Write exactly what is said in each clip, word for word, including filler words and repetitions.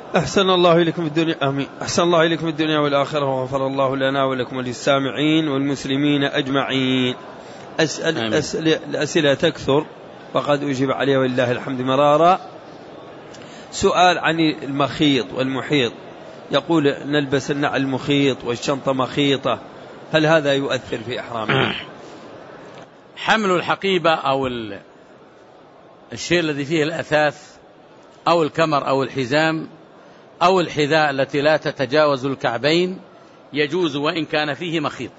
أحسن الله إليكم في الدنيا آمين. أحسن الله إليكم في الدنيا والآخرة، وغفر الله لنا ولكم وللسامعين والمسلمين أجمعين. أسأل أسئلة الأسئلة تكثر وقد أجيب عليها ولله الحمد مرارا. سؤال عن المخيط والمحيط، يقول نلبس النعل المخيط والشنطة مخيطة، هل هذا يؤثر في إحرامنا؟ حمل الحقيبة أو الشيء الذي فيه الأثاث أو الكمر أو الحزام أو الحذاء التي لا تتجاوز الكعبين يجوز وإن كان فيه مخيط،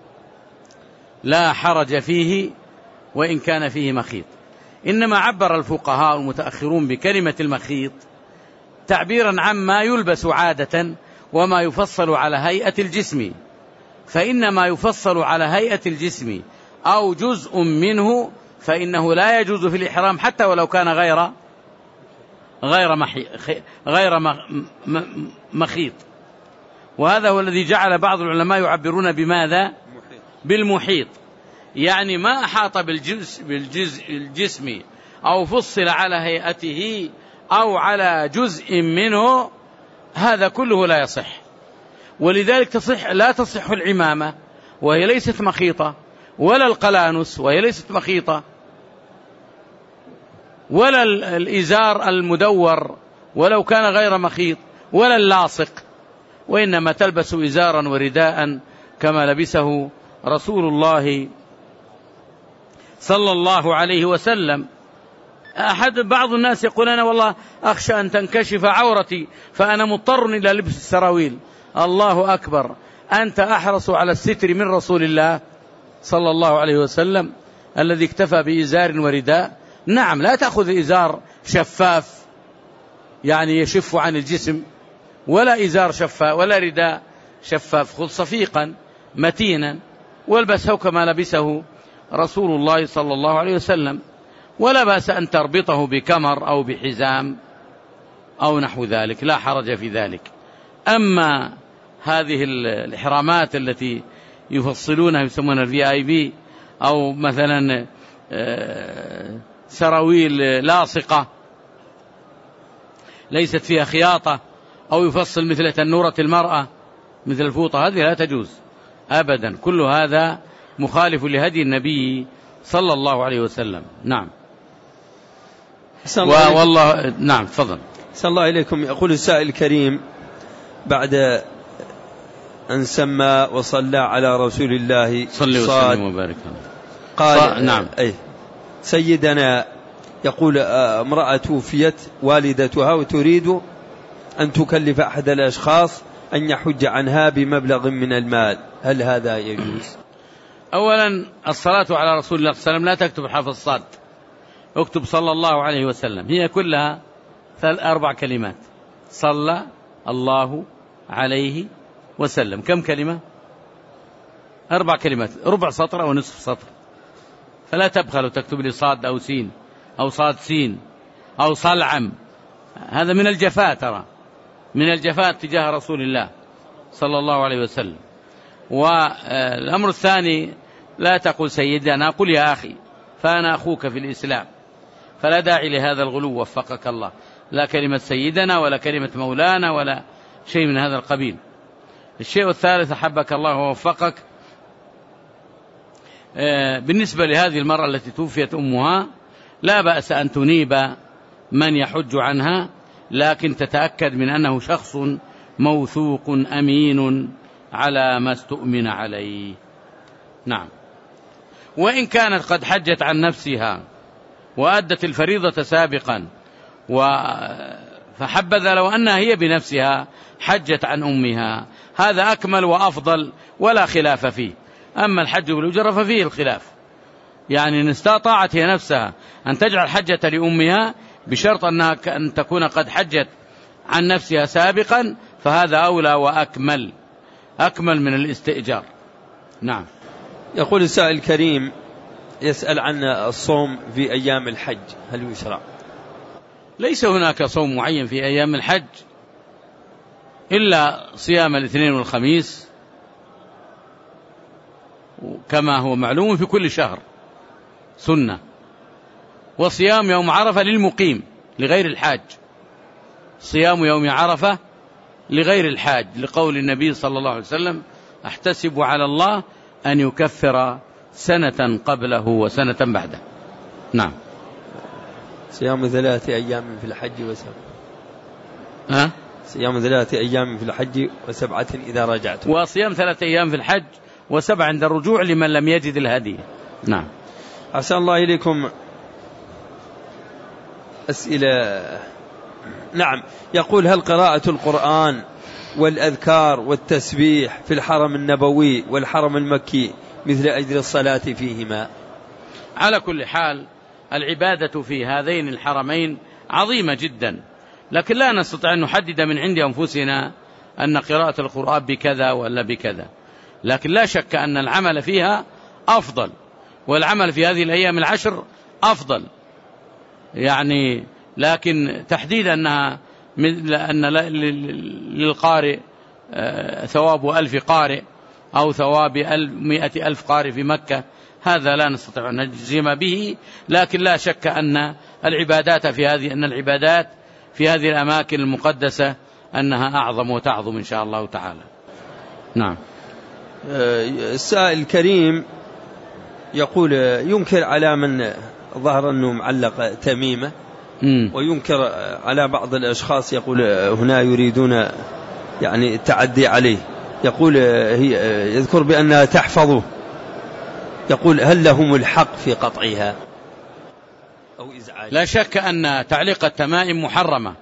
لا حرج فيه وإن كان فيه مخيط. إنما عبر الفقهاء المتأخرون بكلمة المخيط تعبيرا عما يلبس عادة وما يفصل على هيئة الجسم، فإن ما يفصل على هيئة الجسم أو جزء منه فإنه لا يجوز في الإحرام حتى ولو كان غير غير محي غير مخيط. وهذا هو الذي جعل بعض العلماء يعبرون بماذا؟ بالمحيط، يعني ما أحاط بالجزء بالجزء الجسم أو فصل على هيئته أو على جزء منه، هذا كله لا يصح. ولذلك تصح لا تصح العمامة وهي ليست مخيطة، ولا القلانس وهي ليست مخيطة، ولا الإزار المدور ولو كان غير مخيط، ولا اللاصق، وإنما تلبس إزارا ورداء كما لبسه رسول الله صلى الله عليه وسلم. أحد بعض الناس يقول أنا والله أخشى أن تنكشف عورتي فأنا مضطر إلى لبس السراويل. الله أكبر، أنت أحرص على الستر من رسول الله صلى الله عليه وسلم الذي اكتفى بإزار ورداء. نعم، لا تأخذ إزار شفاف يعني يشف عن الجسم، ولا إزار شفاف ولا رداء شفاف، خذ صفيقا متينا والبسه كما لبسه رسول الله صلى الله عليه وسلم، ولا بأس أن تربطه بكمر أو بحزام أو نحو ذلك، لا حرج في ذلك. أما هذه الإحرامات التي يفصلونها يسمونها الفي آي بي أو مثلا سراويل لاصقة ليست فيها خياطة أو يفصل مثل تنورة المرأة مثل الفوطة، هذه لا تجوز أبدا، كل هذا مخالف لهدي النبي صلى الله عليه وسلم. نعم والله. نعم تفضل. صلى الله عليكم. يقول السائل الكريم بعد أن سمى وصلى على رسول الله صلى الله عليه وسلم قال نعم أي سيدنا يقول امرأة توفيت والدتها وتريد أن تكلف أحد الأشخاص أن يحج عنها بمبلغ من المال، هل هذا يجوز؟ أولا الصلاة على رسول الله صلى الله عليه وسلم لا تكتب حرف الصاد، اكتب صلى الله عليه وسلم، هي كلها أربع كلمات، صلى الله عليه وسلم. كم كلمة؟ أربع كلمات، ربع سطر أو نصف سطر، فلا تبخل وتكتب لي صاد أو سين أو صاد سين أو صلعم، هذا من الجفاء، ترى من الجفاء تجاه رسول الله صلى الله عليه وسلم. والأمر الثاني لا تقول سيدنا، قل يا أخي، فأنا أخوك في الإسلام، فلا داعي لهذا الغلو وفقك الله، لا كلمة سيدنا ولا كلمة مولانا ولا شيء من هذا القبيل. الشيء الثالث أحبك الله ووفقك، بالنسبة لهذه المرأة التي توفيت أمها لا بأس أن تنيب من يحج عنها، لكن تتأكد من أنه شخص موثوق أمين على ما استؤمن عليه. نعم. وإن كانت قد حجت عن نفسها وأدت الفريضة سابقا فحبذا لو أنها هي بنفسها حجت عن أمها، هذا أكمل وأفضل ولا خلاف فيه. أما الحج بالأجرة ففيه الخلاف، يعني إن استطاعت هي نفسها أن تجعل حجة لأمها بشرط أنها أن تكون قد حجت عن نفسها سابقا فهذا أولى وأكمل، أكمل من الاستئجار. نعم. يقول السائل الكريم يسأل عن الصوم في أيام الحج، هل يشرع؟ ليس هناك صوم معين في أيام الحج إلا صيام الاثنين والخميس كما هو معلوم في كل شهر سنة، وصيام يوم عرفة للمقيم لغير الحاج صيام يوم عرفة لغير الحاج، لقول النبي صلى الله عليه وسلم: أحتسب على الله أن يكفر سنة قبله وسنة بعده. نعم. صيام ثلاثة أيام في الحج وسبعة. ها؟ صيام ثلاثة أيام في الحج وسبعة إذا رجعت. وصيام ثلاثة أيام في الحج وسبعة عند الرجوع لمن لم يجد الهدي. نعم. أحسن الله إليكم. أسئلة. نعم. يقول: هل قراءة القرآن والأذكار والتسبيح في الحرم النبوي والحرم المكي مثل أجر الصلاة فيهما؟ على كل حال العبادة في هذين الحرمين عظيمة جدا، لكن لا نستطيع أن نحدد من عند أنفسنا أن قراءة القرآن بكذا ولا بكذا، لكن لا شك أن العمل فيها أفضل، والعمل في هذه الأيام العشر أفضل يعني، لكن تحديد أنها أن للقارئ ثواب ألف قارئ أو ثواب مئة ألف قارئ في مكة، هذا لا نستطيع أن نجزم به، لكن لا شك أن العبادات في هذه أن العبادات في هذه الأماكن المقدسة أنها أعظم وتعظم إن شاء الله تعالى. نعم. السائل الكريم يقول: ينكر على من ظهر أنه معلق تميمة، وينكر على بعض الأشخاص يقول هنا يريدون يعني التعدي عليه، يقول هي يذكر بأنها تحفظه، يقول: هل لهم الحق في قطعها أو إزعاجها؟ لا شك أن تعليق التمائم محرمة،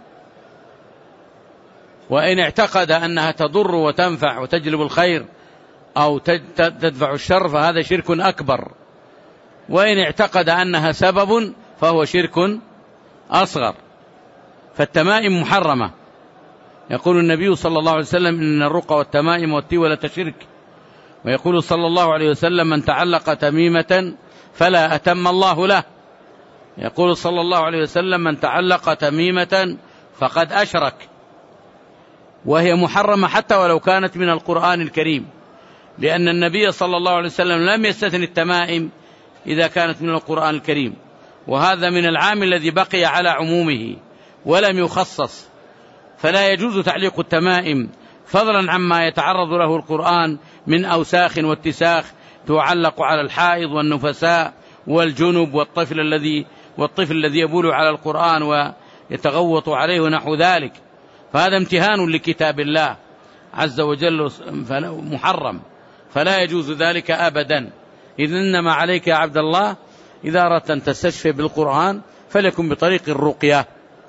وإن اعتقد أنها تضر وتنفع وتجلب الخير أو تدفع الشر فهذا شرك أكبر، وإن اعتقد أنها سبب فهو شرك أصغر. فالتمائم محرمة. يقول النبي صلى الله عليه وسلم: إن الرقى والتمائم والتولة شرك. ويقول صلى الله عليه وسلم: من تعلق تميمة فلا أتم الله له. يقول صلى الله عليه وسلم: من تعلق تميمة فقد أشرك. وهي محرمة حتى ولو كانت من القرآن الكريم، لأن النبي صلى الله عليه وسلم لم يستثن التمائم إذا كانت من القرآن الكريم، وهذا من العام الذي بقي على عمومه ولم يخصص، فلا يجوز تعليق التمائم فضلا عما يتعرض له القرآن من أوساخ واتساخ تعلق على الحائض والنفساء والجنب والطفل الذي والطفل الذي يبول على القرآن ويتغوط عليه ونحو ذلك، فهذا امتهان لكتاب الله عز وجل محرم، فلا يجوز ذلك أبدا. إذن إنما عليك يا عبد الله إذا أردت أن تستشفي بالقرآن فليكن بطريق الرقية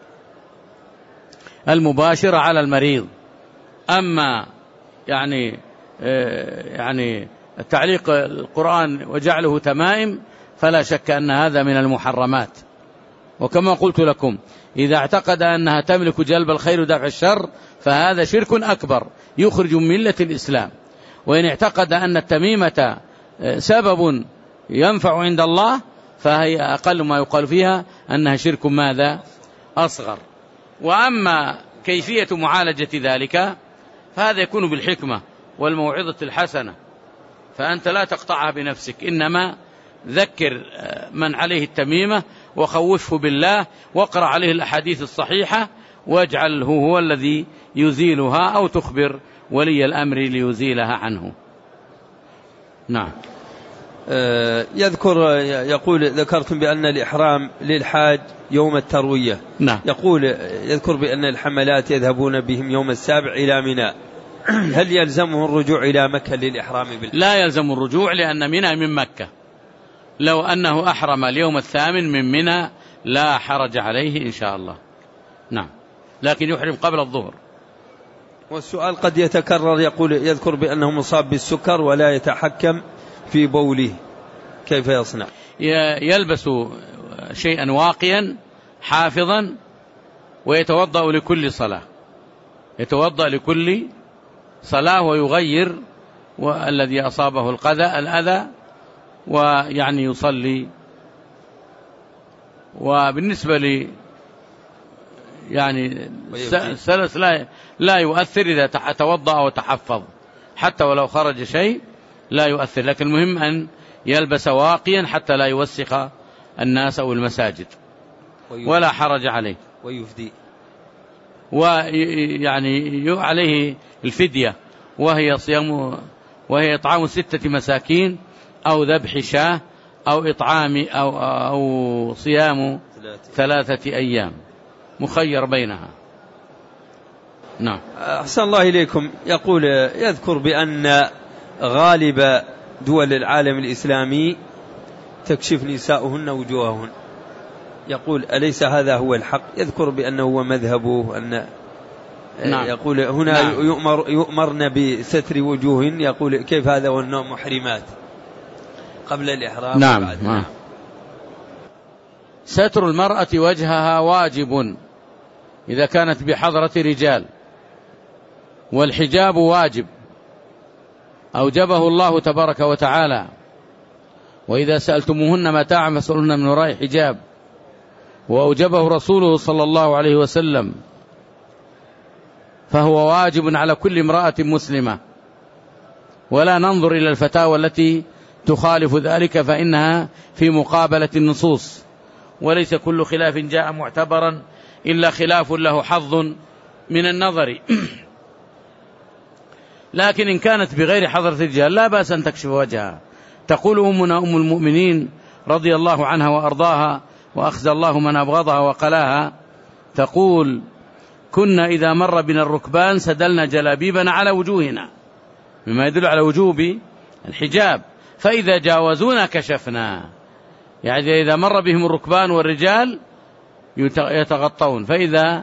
المباشرة على المريض. أما يعني يعني تعليق القرآن وجعله تمائم فلا شك أن هذا من المحرمات. وكما قلت لكم إذا اعتقد أنها تملك جلب الخير ودفع الشر فهذا شرك أكبر يخرج من ملة الإسلام. وإن اعتقد أن التميمة سبب ينفع عند الله فهي أقل ما يقال فيها أنها شرك ماذا؟ أصغر. وأما كيفية معالجة ذلك فهذا يكون بالحكمة والموعظة الحسنة، فأنت لا تقطعها بنفسك، إنما ذكر من عليه التميمة وخوفه بالله واقرأ عليه الأحاديث الصحيحة واجعله هو الذي يزيلها أو تخبر ولي الأمر ليزيلها عنه. نعم. يذكر يقول ذكرتم بأن الإحرام للحاج يوم التروية. نعم. يقول يذكر بأن الحملات يذهبون بهم يوم السابع إلى منى، هل يلزمه الرجوع إلى مكة للإحرام بالحج؟ لا يلزم الرجوع لأن منى من مكة، لو أنه أحرم اليوم الثامن من منى لا حرج عليه إن شاء الله. نعم، لكن يحرم قبل الظهر. والسؤال قد يتكرر، يقول يذكر بأنه مصاب بالسكر ولا يتحكم في بوله، كيف يصنع؟ يلبس شيئا واقيا حافظا ويتوضأ لكل صلاة، يتوضأ لكل صلاة ويغير والذي أصابه القذى الأذى ويعني يصلي. وبالنسبة لي يعني السلس لا لا يؤثر إذا توضأ وتحفظ، حتى ولو خرج شيء لا يؤثر، لكن المهم أن يلبس واقيا حتى لا يوسخ الناس أو المساجد ولا حرج عليه. ويفدي ويعني عليه الفدية، وهي صيام وهي إطعام ستة مساكين أو ذبح شاة أو إطعام أو, أو صيام ثلاثة أيام، مخير بينها. نعم. أحسن الله إليكم. يقول يذكر بأن غالب دول العالم الإسلامي تكشف نساؤهن وجوههن، يقول أليس هذا هو الحق؟ يذكر بأنه هو مذهبه أن نعم. يقول هنا نعم. يؤمر يؤمرن بستر وجوههن، يقول كيف هذا والنوم محرمات قبل الإحرام؟ نعم. نعم. ستر المرأة وجهها واجب إذا كانت بحضرة رجال، والحجاب واجب أوجبه الله تبارك وتعالى، وإذا سألتموهن متاعا فاسألوهن من وراء حجاب، وأوجبه رسوله صلى الله عليه وسلم، فهو واجب على كل امرأة مسلمة، ولا ننظر إلى الفتاوى التي تخالف ذلك فإنها في مقابلة النصوص، وليس كل خلاف جاء معتبرا إلا خلاف له حظ من النظر. لكن إن كانت بغير حضرة الرجال لا بأس أن تكشف وجهها. تقول أمنا أم المؤمنين رضي الله عنها وأرضاها وأخزى الله من أبغضها وقلاها، تقول كنا إذا مر بنا الركبان سدلنا جلابيبنا على وجوهنا، مما يدل على وجوب الحجاب، فإذا جاوزونا كشفنا، يعني إذا مر بهم الركبان والرجال يتغطون، فإذا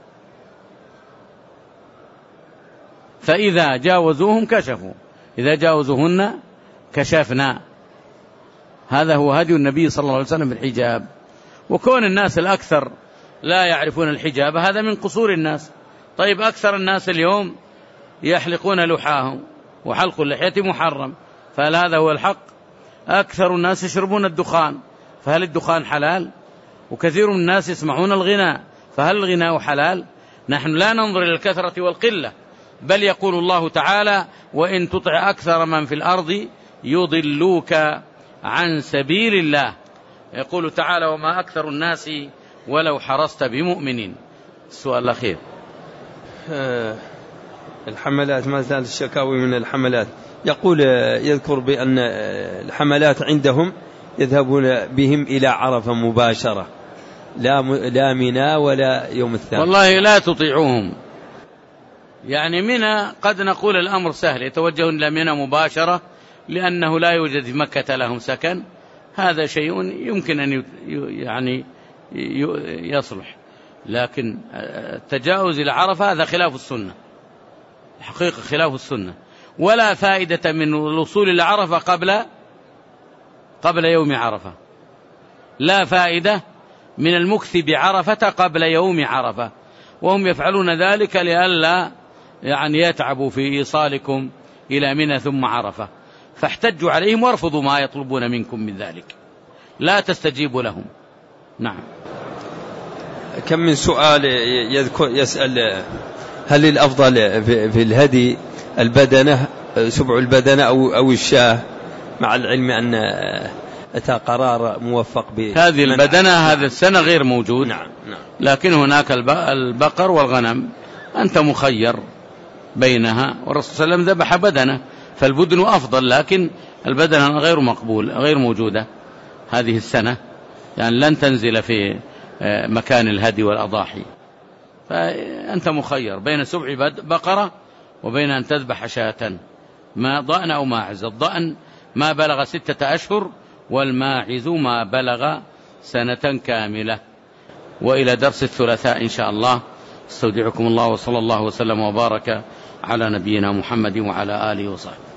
فإذا جاوزوهم كشفوا، إذا جاوزوهن كشفنا. هذا هو هدي النبي صلى الله عليه وسلم بالحجاب. وكون الناس الأكثر لا يعرفون الحجاب هذا من قصور الناس. طيب أكثر الناس اليوم يحلقون لحاهم، وحلق اللحية محرم، فهل هذا هو الحق؟ أكثر الناس يشربون الدخان، فهل الدخان حلال؟ وكثير من الناس يسمعون الغناء، فهل الغناء حلال؟ نحن لا ننظر إلى الكثرة والقلة، بل يقول الله تعالى وإن تطع أكثر من في الأرض يضلوك عن سبيل الله. يقول تعالى وما أكثر الناس ولو حرصت بمؤمنين. السؤال الأخير. الحملات، ما زال الشكاوي من الحملات. يقول يذكر بأن الحملات عندهم يذهبون بهم إلى عرفة مباشرة، لا لا منى ولا يوم الثاني. والله لا تطيعوهم، يعني منى قد نقول الأمر سهل، يتوجهون إلى منى مباشرة لأنه لا يوجد في مكة لهم سكن، هذا شيء يمكن أن يعني يصلح، لكن التجاوز إلى عرفة هذا خلاف السنة، الحقيقة خلاف السنة، ولا فائدة من الوصول إلى عرفة قبل قبل يوم عرفة، لا فائدة من المكث بعرفة قبل يوم عرفة، وهم يفعلون ذلك لئلا يعني يتعبوا في إيصالكم إلى منى ثم عرفة، فاحتجوا عليهم وارفضوا ما يطلبون منكم من ذلك، لا تستجيبوا لهم. نعم. كم من سؤال يذكر يسأل هل الأفضل في الهدي البدنة سبع البدنة أو أو الشاة، مع العلم أن أتى قرار موفق بهذه البدنة هذا السنة غير موجود. نعم. نعم. لكن هناك البقر والغنم، أنت مخير بينها، والرسول صلى الله عليه وسلم ذبح بدنة، فالبدن أفضل، لكن البدنة غير مقبول غير موجودة هذه السنة، يعني لن تنزل في مكان الهدي والأضاحي، فأنت مخير بين سبع بقرة وبين أن تذبح شاة، ما ضأن أو ماعز. الضأن ما بلغ ستة أشهر، والماعز ما بلغ سنة كاملة. وإلى درس الثلاثاء إن شاء الله، استودعكم الله، وصلى الله وسلم وبارك على نبينا محمد وعلى آله وصحبه.